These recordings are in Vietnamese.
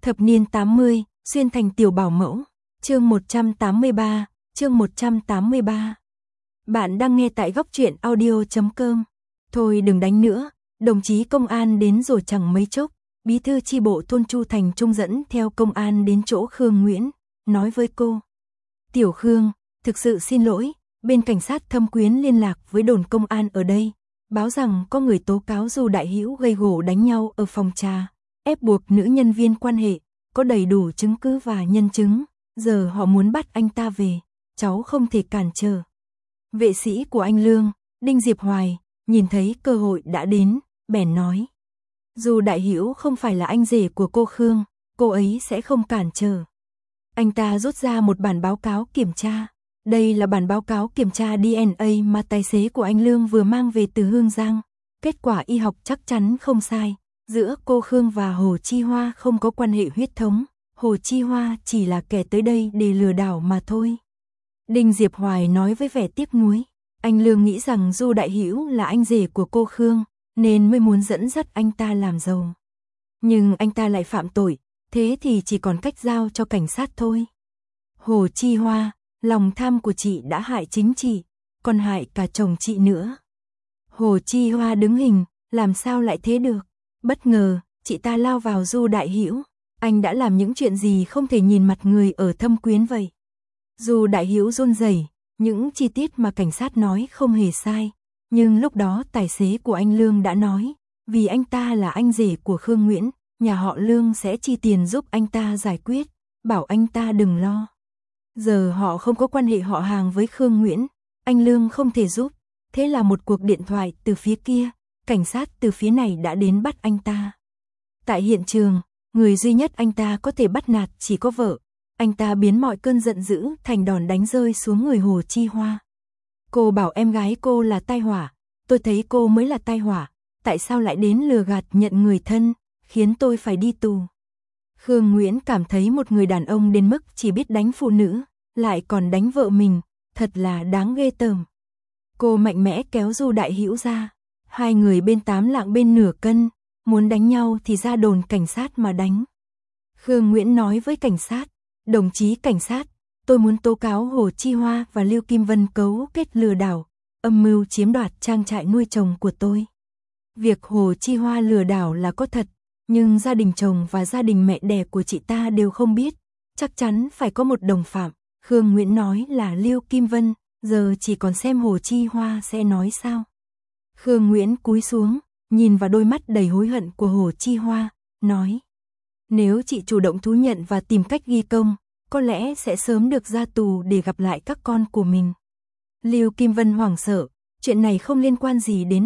Thập niên 80, xuyên thành tiểu bảo mẫu. Chương 183, chương 183. Bạn đang nghe tại góc truyện audio.com. Thôi đừng đánh nữa, đồng chí công an đến rồi chẳng mấy chốc. Bí thư chi bộ thôn Chu Thành Trung dẫn theo công an đến chỗ Khương Nguyễn, nói với cô. Tiểu Khương, thực sự xin lỗi, bên cảnh sát Thâm Quyến liên lạc với đồn công an ở đây, báo rằng có người tố cáo Du Đại Hữu gây gổ đánh nhau ở phòng trà, ép buộc nữ nhân viên quan hệ, có đầy đủ chứng cứ và nhân chứng, giờ họ muốn bắt anh ta về, cháu không thể cản trở. Vệ sĩ của anh Lương, Đinh Diệp Hoài, nhìn thấy cơ hội đã đến, bèn nói. Du Đại Hữu không phải là anh rể của cô Khương, cô ấy sẽ không cản trở. Anh ta rút ra một bản báo cáo kiểm tra. Đây là bản báo cáo kiểm tra DNA mà tài xế của anh Lương vừa mang về từ Hương Giang. Kết quả y học chắc chắn không sai. Giữa cô Khương và Hồ Chi Hoa không có quan hệ huyết thống. Hồ Chi Hoa chỉ là kẻ tới đây để lừa đảo mà thôi. Đinh Diệp Hoài nói với vẻ tiếc nuối. Anh Lương nghĩ rằng Du Đại Hữu là anh rể của cô Khương, nên mới muốn dẫn dắt anh ta làm giàu. Nhưng anh ta lại phạm tội, thế thì chỉ còn cách giao cho cảnh sát thôi. Hồ Chi Hoa, lòng tham của chị đã hại chính chị, còn hại cả chồng chị nữa. Hồ Chi Hoa đứng hình, làm sao lại thế được? Bất ngờ, chị ta lao vào Du Đại Hữu. Anh đã làm những chuyện gì không thể nhìn mặt người ở Thâm Quyến vậy? Du Đại Hữu run rẩy, những chi tiết mà cảnh sát nói không hề sai. Nhưng lúc đó tài xế của anh Lương đã nói, vì anh ta là anh rể của Khương Nguyễn, nhà họ Lương sẽ chi tiền giúp anh ta giải quyết, bảo anh ta đừng lo. Giờ họ không có quan hệ họ hàng với Khương Nguyễn, anh Lương không thể giúp, thế là một cuộc điện thoại từ phía kia, cảnh sát từ phía này đã đến bắt anh ta. Tại hiện trường, người duy nhất anh ta có thể bắt nạt chỉ có vợ, anh ta biến mọi cơn giận dữ thành đòn đánh rơi xuống người Hồ Chi Hoa. Cô bảo em gái cô là tai họa, tôi thấy cô mới là tai họa, tại sao lại đến lừa gạt nhận người thân, khiến tôi phải đi tù. Khương Nguyễn cảm thấy một người đàn ông đến mức chỉ biết đánh phụ nữ, lại còn đánh vợ mình, thật là đáng ghê tởm. Cô mạnh mẽ kéo Du Đại Hữu ra, hai người bên 8 lạng bên nửa cân, muốn đánh nhau thì ra đồn cảnh sát mà đánh. Khương Nguyễn nói với cảnh sát, đồng chí cảnh sát, tôi muốn tố cáo Hồ Chi Hoa và Lưu Kim Vân cấu kết lừa đảo, âm mưu chiếm đoạt trang trại nuôi chồng của tôi. Việc Hồ Chi Hoa lừa đảo là có thật, nhưng gia đình chồng và gia đình mẹ đẻ của chị ta đều không biết, chắc chắn phải có một đồng phạm. Khương Nguyễn nói là Lưu Kim Vân, giờ chỉ còn xem Hồ Chi Hoa sẽ nói sao. Khương Nguyễn cúi xuống, nhìn vào đôi mắt đầy hối hận của Hồ Chi Hoa, nói. Nếu chị chủ động thú nhận và tìm cách ghi công, có lẽ sẽ sớm được ra tù để gặp lại các con của mình. Lưu Kim Vân hoảng sợ, chuyện này không liên quan gì đến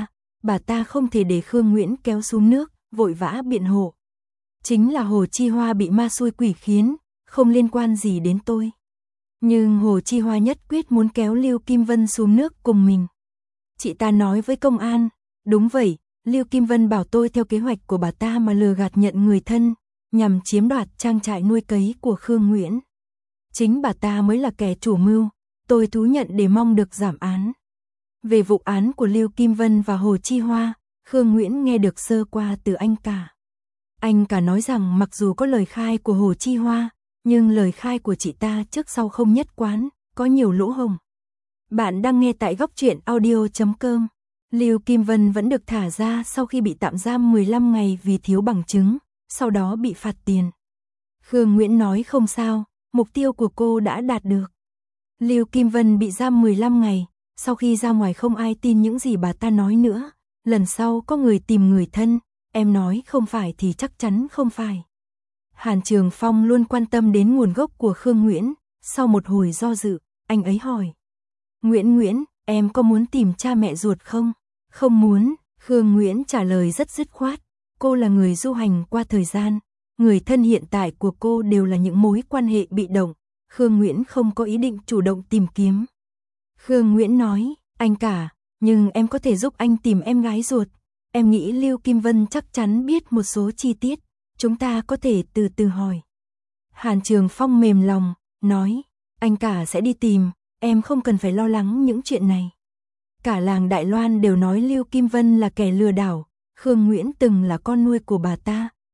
bà ta không thể để Khương Nguyễn kéo xuống nước, vội vã biện hộ. Chính là Hồ Chi Hoa bị ma xui quỷ khiến, không liên quan gì đến tôi. Nhưng Hồ Chi Hoa nhất quyết muốn kéo Lưu Kim Vân xuống nước cùng mình. Chị ta nói với công an, đúng vậy, Lưu Kim Vân bảo tôi theo kế hoạch của bà ta mà lừa gạt nhận người thân, nhằm chiếm đoạt trang trại nuôi cấy của Khương Nguyễn. Chính bà ta mới là kẻ chủ mưu, tôi thú nhận để mong được giảm án. Về vụ án của Lưu Kim Vân và Hồ Chi Hoa, Khương Nguyễn nghe được sơ qua từ anh cả. Anh cả nói rằng mặc dù có lời khai của Hồ Chi Hoa, nhưng lời khai của chị ta trước sau không nhất quán, có nhiều lỗ hổng. Bạn đang nghe tại góc truyện audio.com. Lưu Kim Vân vẫn được thả ra sau khi bị tạm giam 15 ngày vì thiếu bằng chứng, sau đó bị phạt tiền. Khương Nguyễn nói không sao, mục tiêu của cô đã đạt được. Lưu Kim Vân bị giam 15 ngày, sau khi ra ngoài không ai tin những gì bà ta nói nữa. Lần sau có người tìm người thân, em nói không phải thì chắc chắn không phải. Hàn Trường Phong luôn quan tâm đến nguồn gốc của Khương Nguyễn, sau một hồi do dự, anh ấy hỏi. Nguyễn, em có muốn tìm cha mẹ ruột không? Không muốn, Khương Nguyễn trả lời rất dứt khoát. Cô là người du hành qua thời gian, người thân hiện tại của cô đều là những mối quan hệ bị động. Khương Nguyễn không có ý định chủ động tìm kiếm. Khương Nguyễn nói, anh cả, nhưng em có thể giúp anh tìm em gái ruột. Em nghĩ Lưu Kim Vân chắc chắn biết một số chi tiết, chúng ta có thể từ từ hỏi. Hàn Trường Phong mềm lòng, nói, anh cả sẽ đi tìm, em không cần phải lo lắng những chuyện này. Cả làng Đại Loan đều nói Lưu Kim Vân là kẻ lừa đảo, Khương Nguyễn từng là con nuôi của bà ta,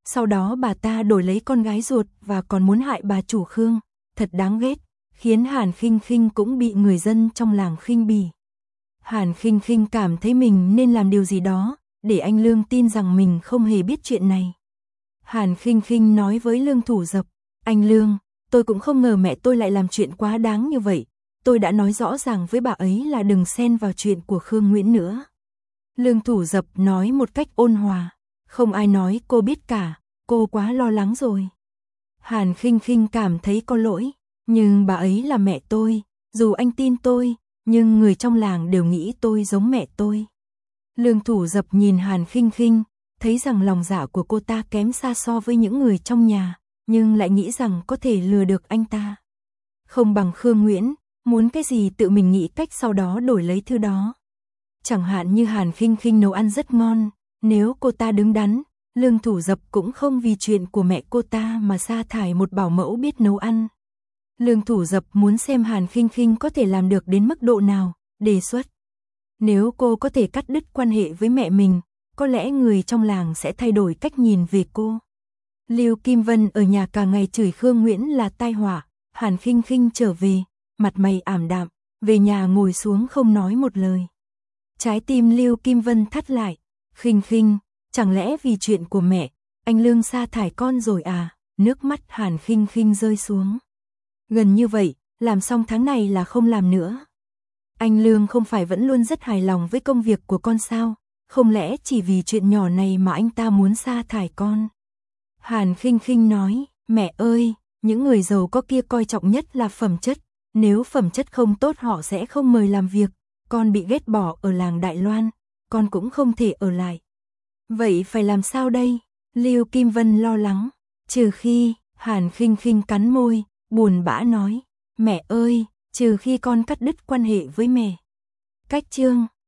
Sau đó bà ta đổi lấy con gái ruột và còn muốn hại bà chủ Khương, thật đáng ghét, khiến Hàn Khinh Khinh cũng bị người dân trong làng khinh bỉ. Hàn Khinh Khinh cảm thấy mình nên làm điều gì đó, để anh Lương tin rằng mình không hề biết chuyện này. Hàn Khinh Khinh nói với Lương Thủ Dập, anh Lương, tôi cũng không ngờ mẹ tôi lại làm chuyện quá đáng như vậy, tôi đã nói rõ ràng với bà ấy là đừng xen vào chuyện của Khương Nguyễn nữa. Lương Thủ Dập nói một cách ôn hòa, không ai nói cô biết cả, cô quá lo lắng rồi. Hàn Khinh Khinh cảm thấy có lỗi, nhưng bà ấy là mẹ tôi, dù anh tin tôi, nhưng người trong làng đều nghĩ tôi giống mẹ tôi. Lương Thủ Dập nhìn Hàn Khinh Khinh, thấy rằng lòng dạ của cô ta kém xa so với những người trong nhà, nhưng lại nghĩ rằng có thể lừa được anh ta. Không bằng Khương Nguyễn, muốn cái gì tự mình nghĩ cách sau đó đổi lấy thứ đó. Chẳng hạn như Hàn Khinh Khinh nấu ăn rất ngon, nếu cô ta đứng đắn, Lương Thủ Dập cũng không vì chuyện của mẹ cô ta mà sa thải một bảo mẫu biết nấu ăn. Lương Thủ Dập muốn xem Hàn Khinh Khinh có thể làm được đến mức độ nào, đề xuất. Nếu cô có thể cắt đứt quan hệ với mẹ mình, có lẽ người trong làng sẽ thay đổi cách nhìn về cô. Lưu Kim Vân ở nhà cả ngày chửi Khương Nguyễn là tai họa, Hàn Khinh Khinh trở về, mặt mày ảm đạm, về nhà ngồi xuống không nói một lời. Trái tim Lưu Kim Vân thắt lại, Khinh Khinh, chẳng lẽ vì chuyện của mẹ, anh Lương sa thải con rồi à? Nước mắt Hàn Khinh Khinh rơi xuống. Gần như vậy, làm xong tháng này là không làm nữa. Anh Lương không phải vẫn luôn rất hài lòng với công việc của con sao? Không lẽ chỉ vì chuyện nhỏ này mà anh ta muốn sa thải con? Hàn Khinh Khinh nói, mẹ ơi, những người giàu có kia coi trọng nhất là phẩm chất. Nếu phẩm chất không tốt họ sẽ không mời làm việc. Con bị ghét bỏ ở làng Đại Loan, con cũng không thể ở lại. Vậy phải làm sao đây? Lưu Kim Vân lo lắng. Trừ khi, Hàn Khinh Khinh cắn môi, buồn bã nói, mẹ ơi, trừ khi con cắt đứt quan hệ với mẹ. Cách chương